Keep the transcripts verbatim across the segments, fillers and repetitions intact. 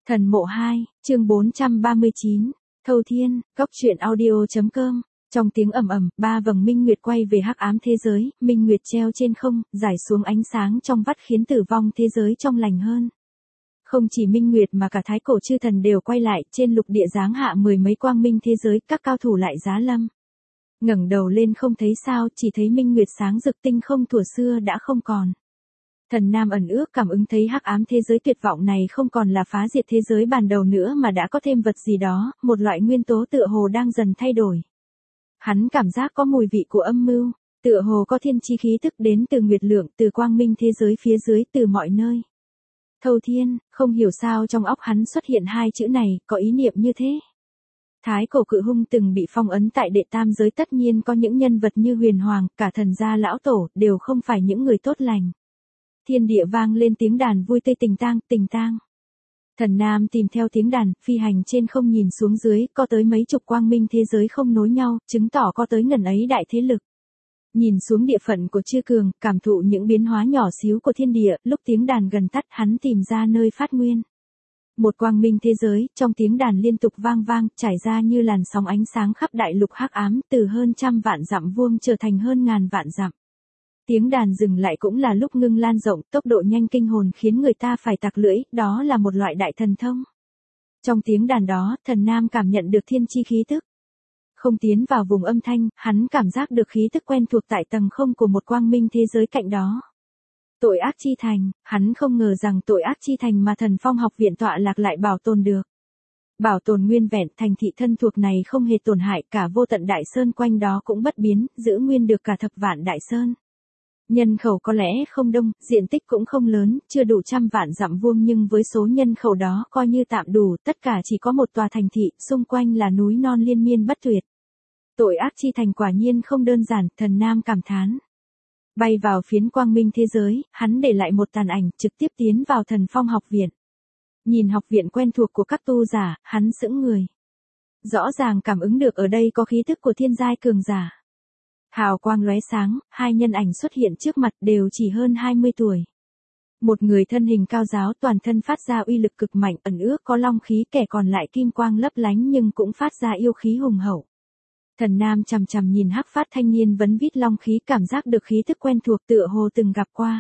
Thần mộ hai, chương bốn trăm ba mươi chín, Thâu Thiên, góc truyện audio.com. Trong tiếng ầm ầm, ba vầng minh nguyệt quay về hắc ám thế giới, minh nguyệt treo trên không, rải xuống ánh sáng trong vắt khiến tử vong thế giới trong lành hơn. Không chỉ minh nguyệt mà cả thái cổ chư thần đều quay lại, trên lục địa giáng hạ mười mấy quang minh thế giới, các cao thủ lại giá lâm. Ngẩng đầu lên không thấy sao, chỉ thấy minh nguyệt sáng rực, tinh không thuở xưa đã không còn. Thần Nam ẩn ước cảm ứng thấy hắc ám thế giới tuyệt vọng này không còn là phá diệt thế giới ban đầu nữa mà đã có thêm vật gì đó, một loại nguyên tố tựa hồ đang dần thay đổi. Hắn cảm giác có mùi vị của âm mưu, tựa hồ có thiên chi khí tức đến từ nguyệt lượng, từ quang minh thế giới phía dưới, từ mọi nơi. Thâu Thiên, không hiểu sao trong óc hắn xuất hiện hai chữ này, có ý niệm như thế. Thái cổ cự hung từng bị phong ấn tại đệ tam giới, tất nhiên có những nhân vật như huyền hoàng, cả thần gia lão tổ, đều không phải những người tốt lành. Thiên địa vang lên tiếng đàn vui tươi, tình tang, tình tang. Thần Nam tìm theo tiếng đàn, phi hành trên không nhìn xuống dưới, có tới mấy chục quang minh thế giới không nối nhau, chứng tỏ có tới ngần ấy đại thế lực. Nhìn xuống địa phận của chư cường, cảm thụ những biến hóa nhỏ xíu của thiên địa, lúc tiếng đàn gần tắt hắn tìm ra nơi phát nguyên. Một quang minh thế giới, trong tiếng đàn liên tục vang vang, trải ra như làn sóng ánh sáng khắp đại lục hắc ám, từ hơn trăm vạn dặm vuông trở thành hơn ngàn vạn dặm. Tiếng đàn dừng lại cũng là lúc ngưng lan rộng, tốc độ nhanh kinh hồn khiến người ta phải tặc lưỡi, đó là một loại đại thần thông. Trong tiếng đàn đó, Thần Nam cảm nhận được thiên chi khí tức. Không tiến vào vùng âm thanh, hắn cảm giác được khí tức quen thuộc tại tầng không của một quang minh thế giới cạnh đó. Tội ác chi thành, hắn không ngờ rằng tội ác chi thành mà Thần Phong học viện tọa lạc lại bảo tồn được. Bảo tồn nguyên vẹn, thành thị thân thuộc này không hề tổn hại, cả vô tận đại sơn quanh đó cũng bất biến, giữ nguyên được cả thập vạn đại sơn. Nhân khẩu có lẽ không đông, diện tích cũng không lớn, chưa đủ trăm vạn dặm vuông, nhưng với số nhân khẩu đó coi như tạm đủ, tất cả chỉ có một tòa thành thị, xung quanh là núi non liên miên bất tuyệt. Tội ác chi thành quả nhiên không đơn giản, Thần Nam cảm thán. Bay vào phiến quang minh thế giới, hắn để lại một tàn ảnh, trực tiếp tiến vào Thần Phong học viện. Nhìn học viện quen thuộc của các tu giả, hắn sững người. Rõ ràng cảm ứng được ở đây có khí tức của thiên giai cường giả. Hào quang lóe sáng, hai nhân ảnh xuất hiện trước mặt, đều chỉ hơn hai mươi tuổi. Một người thân hình cao giáo, toàn thân phát ra uy lực cực mạnh, ẩn ước có long khí, kẻ còn lại kim quang lấp lánh nhưng cũng phát ra yêu khí hùng hậu. Thần Nam chằm chằm nhìn hắc phát thanh niên vấn vít long khí, cảm giác được khí tức quen thuộc, tựa hồ từng gặp qua.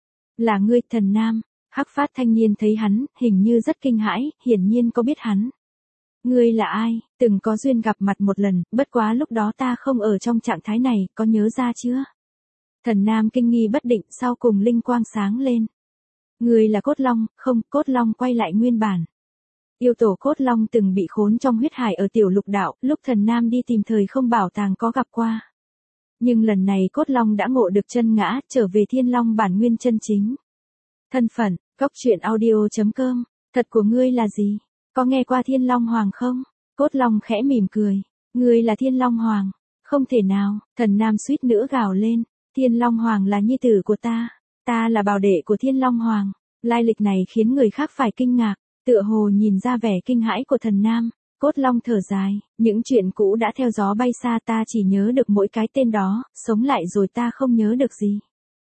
Là ngươi, Thần Nam? Hắc phát thanh niên thấy hắn, hình như rất kinh hãi, hiển nhiên có biết hắn. Ngươi là ai? Từng có duyên gặp mặt một lần, bất quá lúc đó ta không ở trong trạng thái này, có nhớ ra chưa? Thần Nam kinh nghi bất định, sau cùng linh quang sáng lên. Ngươi là Cốt Long? Không, Cốt Long quay lại nguyên bản. Yêu tổ Cốt Long từng bị khốn trong huyết hải ở tiểu lục đạo, lúc Thần Nam đi tìm thời không bảo tàng có gặp qua. Nhưng lần này Cốt Long đã ngộ được chân ngã, trở về Thiên Long bản nguyên chân chính. Thân phận, góc truyện audio.com, thật của ngươi là gì? Có nghe qua Thiên Long Hoàng không? Cốt Long khẽ mỉm cười. Ngươi là Thiên Long Hoàng? Không thể nào, Thần Nam suýt nữa gào lên. Thiên Long Hoàng là nhi tử của ta. Ta là bảo đệ của Thiên Long Hoàng. Lai lịch này khiến người khác phải kinh ngạc. Tựa hồ nhìn ra vẻ kinh hãi của Thần Nam. Cốt Long thở dài. Những chuyện cũ đã theo gió bay xa, ta chỉ nhớ được mỗi cái tên đó. Sống lại rồi ta không nhớ được gì.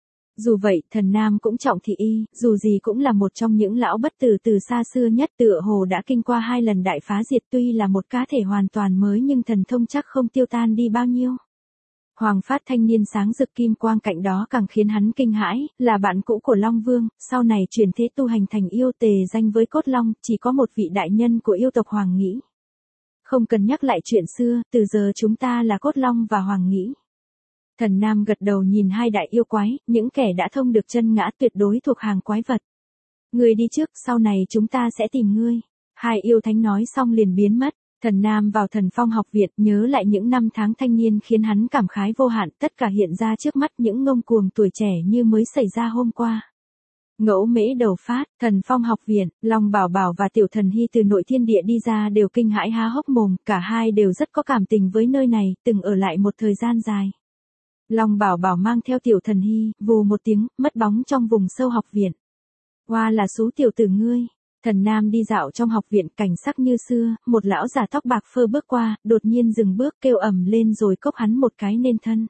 Dù vậy, Thần Nam cũng trọng thị y, dù gì cũng là một trong những lão bất tử từ xa xưa nhất, tựa hồ đã kinh qua hai lần đại phá diệt, tuy là một cá thể hoàn toàn mới nhưng thần thông chắc không tiêu tan đi bao nhiêu. Hoàng phát thanh niên sáng rực kim quang cạnh đó càng khiến hắn kinh hãi, là bạn cũ của Long Vương, sau này chuyển thế tu hành thành yêu tề danh với Cốt Long, chỉ có một vị đại nhân của yêu tộc Hoàng Nghĩ. Không cần nhắc lại chuyện xưa, từ giờ chúng ta là Cốt Long và Hoàng Nghĩ. Thần Nam gật đầu nhìn hai đại yêu quái, những kẻ đã thông được chân ngã tuyệt đối thuộc hàng quái vật. Ngươi đi trước, sau này chúng ta sẽ tìm ngươi. Hai yêu thánh nói xong liền biến mất. Thần Nam vào Thần Phong học viện, nhớ lại những năm tháng thanh niên khiến hắn cảm khái vô hạn, tất cả hiện ra trước mắt, những ngông cuồng tuổi trẻ như mới xảy ra hôm qua. Ngẫu Mễ đầu phát, Thần Phong học viện, Long Bảo Bảo và Tiểu Thần Hy từ nội thiên địa đi ra đều kinh hãi há hốc mồm, cả hai đều rất có cảm tình với nơi này, từng ở lại một thời gian dài. Long Bảo Bảo mang theo Tiểu Thần Hy, vù một tiếng, mất bóng trong vùng sâu học viện. Hoa là số tiểu tử ngươi. Thần Nam đi dạo trong học viện, cảnh sắc như xưa, một lão già tóc bạc phơ bước qua, đột nhiên dừng bước kêu ầm lên rồi cốc hắn một cái nên thân.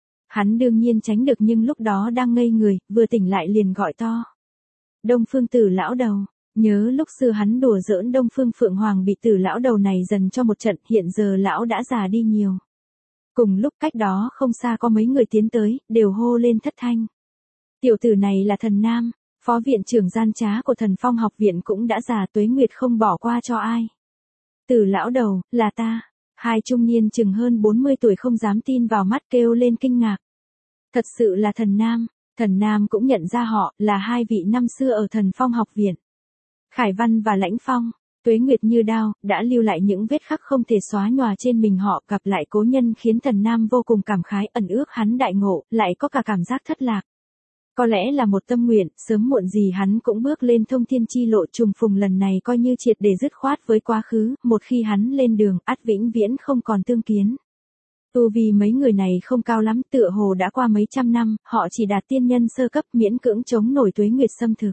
Hắn đương nhiên tránh được nhưng lúc đó đang ngây người, vừa tỉnh lại liền gọi to. Đông Phương Tử lão đầu, Nhớ lúc xưa hắn đùa giỡn Đông Phương Phượng Hoàng bị Tử lão đầu này dần cho một trận, hiện giờ lão đã già đi nhiều. Cùng lúc cách đó không xa có mấy người tiến tới, đều hô lên thất thanh. Tiểu tử này là Thần Nam, phó viện trưởng gian trá của Thần Phong học viện, cũng đã già tuế nguyệt không bỏ qua cho ai. Tử lão đầu, là ta. Hai trung niên chừng hơn bốn mươi tuổi không dám tin vào mắt kêu lên kinh ngạc. Thật sự là Thần Nam. Thần Nam cũng nhận ra họ là hai vị năm xưa ở Thần Phong học viện. Khải Văn và Lãnh Phong, tuế nguyệt như đao, đã lưu lại những vết khắc không thể xóa nhòa trên mình họ. Gặp lại cố nhân khiến Thần Nam vô cùng cảm khái, ẩn ước hắn đại ngộ, lại có cả cảm giác thất lạc. Có lẽ là một tâm nguyện, sớm muộn gì hắn cũng bước lên thông thiên chi lộ, trùng phùng lần này coi như triệt để dứt khoát với quá khứ, một khi hắn lên đường, ắt vĩnh viễn không còn tương kiến. Tu vì mấy người này không cao lắm, tựa hồ đã qua mấy trăm năm, họ chỉ đạt tiên nhân sơ cấp, miễn cưỡng chống nổi tuế nguyệt xâm thực.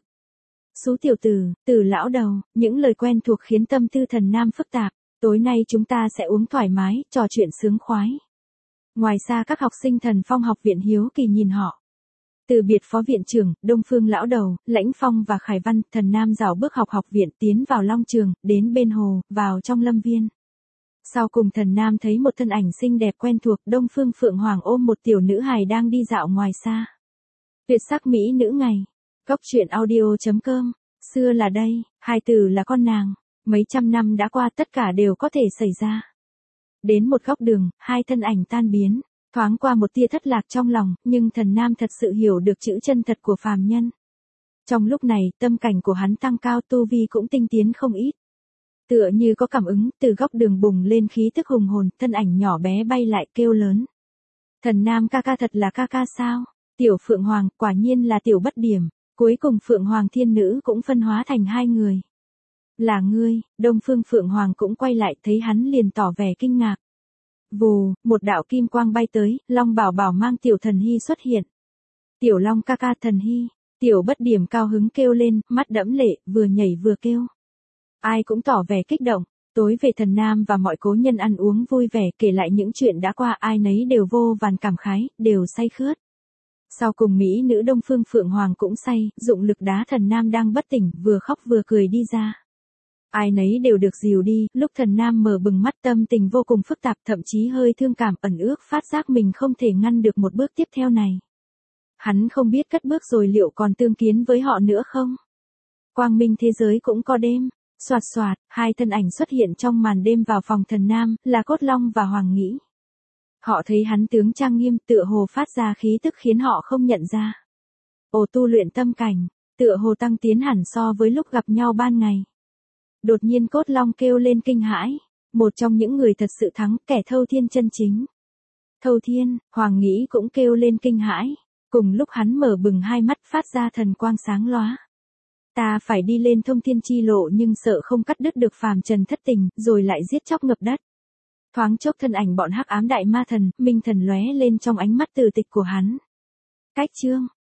Xú tiểu tử, Tử lão đầu, những lời quen thuộc khiến tâm tư Thần Nam phức tạp. Tối nay chúng ta sẽ uống thoải mái, trò chuyện sướng khoái. Ngoài xa các học sinh Thần Phong học viện hiếu kỳ nhìn họ. Từ biệt phó viện trưởng, Đông Phương lão đầu, Lãnh Phong và Khải Văn, Thần Nam rảo bước học học viện, tiến vào Long Trường, đến bên hồ, vào trong lâm viên. Sau cùng Thần Nam thấy một thân ảnh xinh đẹp quen thuộc, Đông Phương Phượng Hoàng ôm một tiểu nữ hài đang đi dạo ngoài xa. Tuyệt sắc mỹ nữ ngày. Góc truyện audio chấm com. Xưa là đây, hai từ là con nàng. Mấy trăm năm đã qua, tất cả đều có thể xảy ra. Đến một góc đường, hai thân ảnh tan biến. Thoáng qua một tia thất lạc trong lòng, nhưng Thần Nam thật sự hiểu được chữ chân thật của phàm nhân. Trong lúc này, tâm cảnh của hắn tăng cao, tu vi cũng tinh tiến không ít. Tựa như có cảm ứng, từ góc đường bùng lên khí tức hùng hồn, thân ảnh nhỏ bé bay lại kêu lớn. Thần Nam ca ca, thật là ca ca sao? Tiểu Phượng Hoàng, quả nhiên là tiểu bất điểm. Cuối cùng Phượng Hoàng thiên nữ cũng phân hóa thành hai người. Là ngươi. Đông Phương Phượng Hoàng cũng quay lại, thấy hắn liền tỏ vẻ kinh ngạc. Vù, một đạo kim quang bay tới, Long Bảo Bảo mang Tiểu Thần Hy xuất hiện. Tiểu Long ca ca, Thần Hy. Tiểu bất điểm cao hứng kêu lên, mắt đẫm lệ, vừa nhảy vừa kêu. Ai cũng tỏ vẻ kích động. Tối về Thần Nam và mọi cố nhân ăn uống vui vẻ, kể lại những chuyện đã qua, ai nấy đều vô vàn cảm khái, đều say khướt. Sau cùng mỹ nữ Đông Phương Phượng Hoàng cũng say, dụng lực đá Thần Nam đang bất tỉnh, vừa khóc vừa cười đi ra. Ai nấy đều được dìu đi, lúc Thần Nam mở bừng mắt, tâm tình vô cùng phức tạp, thậm chí hơi thương cảm, ẩn ước phát giác mình không thể ngăn được một bước tiếp theo này. Hắn không biết cất bước rồi liệu còn tương kiến với họ nữa không? Quang minh thế giới cũng có đêm. Soạt soạt, hai thân ảnh xuất hiện trong màn đêm vào phòng Thần Nam, là Cốt Long và Hoàng Nghĩ. Họ thấy hắn tướng trang nghiêm, tựa hồ phát ra khí tức khiến họ không nhận ra. Ồ, tu luyện tâm cảnh, tựa hồ tăng tiến hẳn so với lúc gặp nhau ban ngày. Đột nhiên Cốt Long kêu lên kinh hãi, một trong những người thật sự thắng, kẻ thâu thiên chân chính. Thâu thiên, Hoàng Nghĩ cũng kêu lên kinh hãi, cùng lúc hắn mở bừng hai mắt phát ra thần quang sáng lóa. Ta phải đi lên thông thiên chi lộ, nhưng sợ không cắt đứt được phàm trần thất tình, rồi lại giết chóc ngập đất. Thoáng chốc thân ảnh bọn hắc ám đại ma thần, minh thần lóe lên trong ánh mắt từ tịch của hắn. Cách chương,